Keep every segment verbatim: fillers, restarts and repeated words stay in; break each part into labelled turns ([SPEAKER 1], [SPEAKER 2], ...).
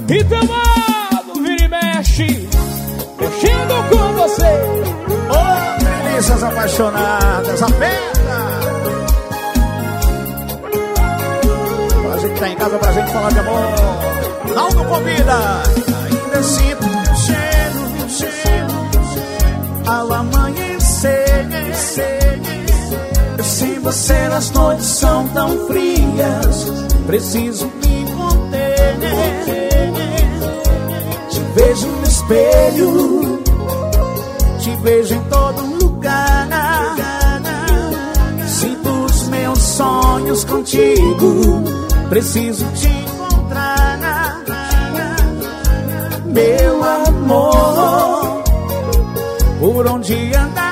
[SPEAKER 1] E teu lado vira e mexe, mexendo com você.
[SPEAKER 2] Oh, delícias apaixonadas, aperta. Pra gente que tá em casa, pra gente falar de amor. Não não convida. Ainda sinto teu cheiro, cheiro, cheiro ao amanhecer. Sem você as noites são tão frias, preciso me conter. Te vejo no espelho, te vejo em todo lugar. Sinto os meus sonhos contigo, preciso te encontrar. Meu amor, por onde andarás?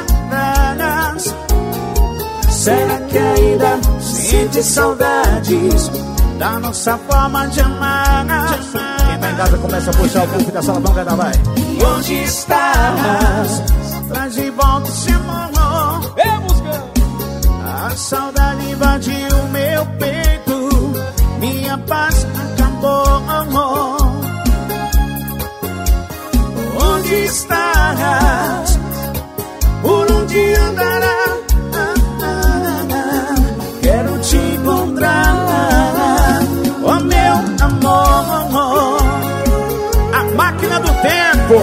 [SPEAKER 2] Será que ainda sente saudades da nossa forma de amar? Quem tá em casa começa a puxar o puff da sala, vamos cantar, vai. E onde estás? Traz de volta esse amor.
[SPEAKER 1] É música.
[SPEAKER 2] A saudade invadiu meu peito, minha paz acabou, amor. Onde estás? Por onde andarás? Quero te encontrar, oh meu amor. A máquina do tempo.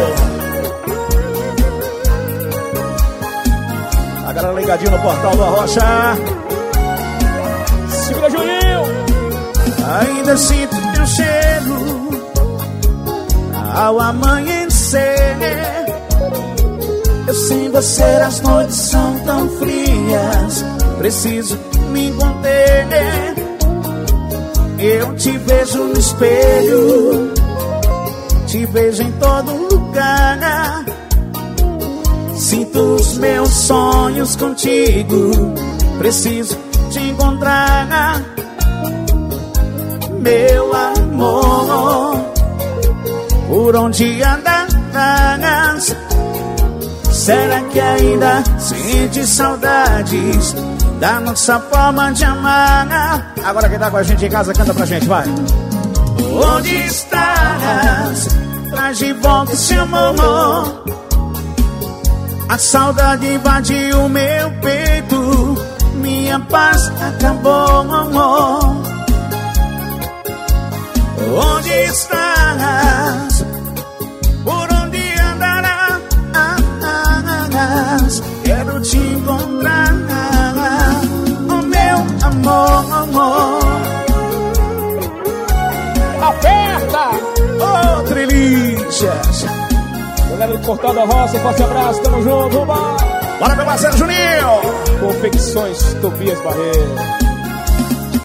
[SPEAKER 2] A galera ligadinha no portal do Arrocha.
[SPEAKER 1] Segura, Juninho.
[SPEAKER 2] Ainda sinto teu cheiro ao amanhecer. Eu sem você as noites são tão frias, preciso me conter. Eu te vejo no espelho, te vejo em todo lugar. Sinto os meus sonhos contigo, preciso te encontrar. Meu amor, por onde andarás? Será que ainda sente saudades da nossa forma de amar? Agora quem tá com a gente em casa, canta pra gente, vai. Onde estás? Traz de volta esse amor. A saudade invadiu meu peito, minha paz acabou, amor. Onde estás? Por onde andarás? Quero te encontrar, oh meu amor, amor.
[SPEAKER 1] Aperta!
[SPEAKER 2] Oh, delícias.
[SPEAKER 1] Galera do Portal da Roça, forte abraço, tamo junto, vambora!
[SPEAKER 2] Bora, meu parceiro Juninho!
[SPEAKER 1] Confecções Tobias Barreiro.